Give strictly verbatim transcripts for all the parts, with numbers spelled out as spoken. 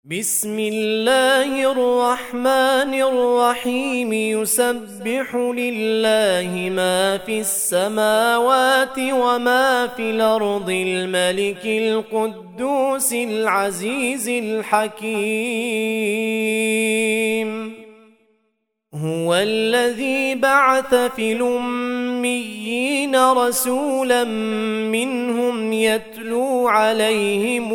بسم الله الرحمن الرحيم يسبح لله ما في السماوات وما في الأرض الملك القدوس العزيز الحكيم هو الذي بعث في الأميين رسولا منهم يتلو عليهم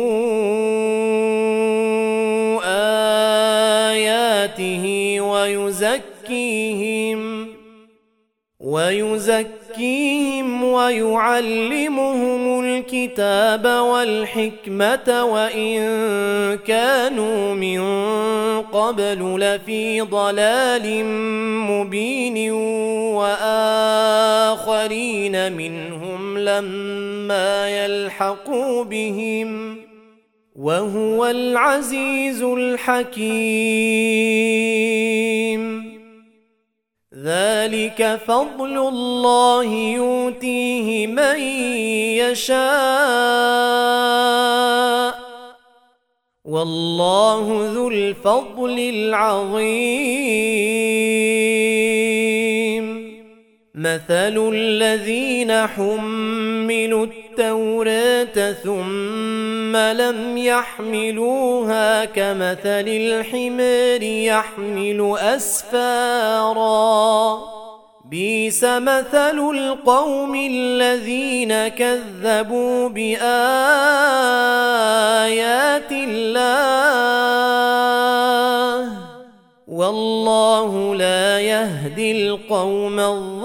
آياته ويزكيهم ويزكيهم ويعلمهم الكتاب والحكمة وإن كانوا من قبل لفي ضلال مبين وآخرين منهم لما يلحقوا بهم وهو العزيز الحكيم ذلك فضل الله يؤتيه من يشاء والله ذو الفضل العظيم مثل الذين حملوا التوراة ثم لم يحملوها كمثل الحمار يحمل أسفارا بئس مثل القوم الذين كذبوا بآيات الله والله لا يهدي القوم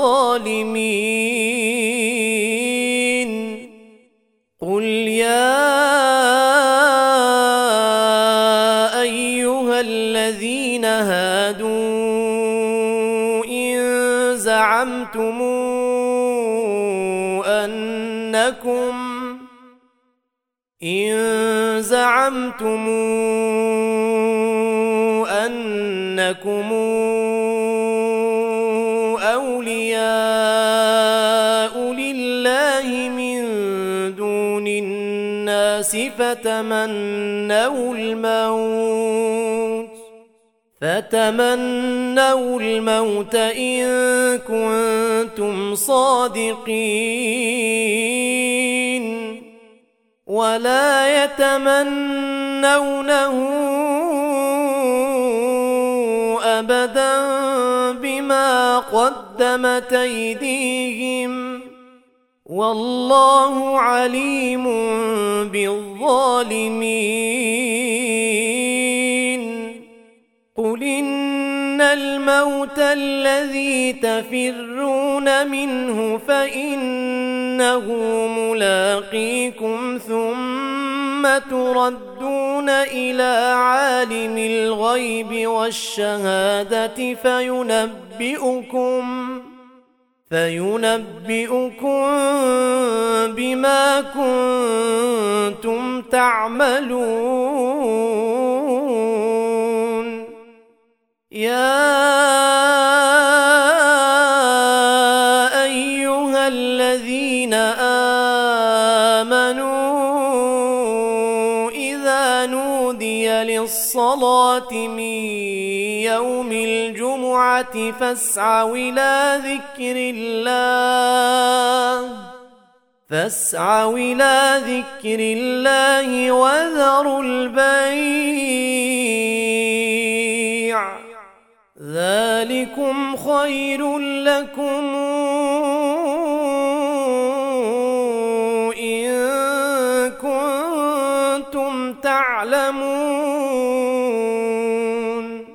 الظالمين قل يا أيها الذين هادوا إن زعمتم أنكم إن زعمتم أنكم أولياء لله من دون الناس فتمنوا الموت فتمنوا الموت إن كنتم صادقين ولا يتمنونه أبدا بما قدمت أيديهم والله عليم بالظالمين قل إن الموت الذي تفرون منه فإنه ملاقيكم ثم تردون إلى عالم الغيب والشهادة فينبئكم فينبئكم بما كنتم تعملون يا أيها الذين آمنوا إذا نودي للصلاة من يوم الجمعة فاسعوا إلى ذكر الله فاسعوا إلى ذكر الله وذروا البيع ذلكم خير لكم إن كنتم تعلمون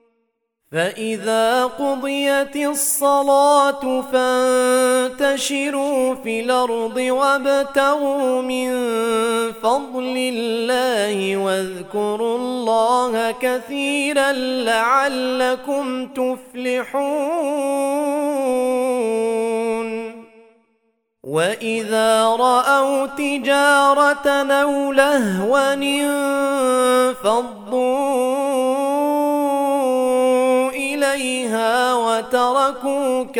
فإذا قضيت الصلاة فانتشروا في الأرض وابتغوا من فضل الله واذكروا الله كثيرا لعلكم تفلحون وإذا رأوا تجارة أو لهوا انفضوا إليها وتركوك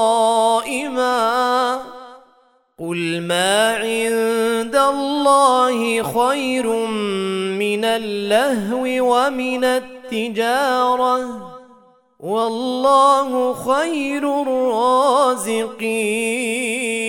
قائما قل ما عند الله الله خير من اللهو ومن التجارة والله خير الرازقين.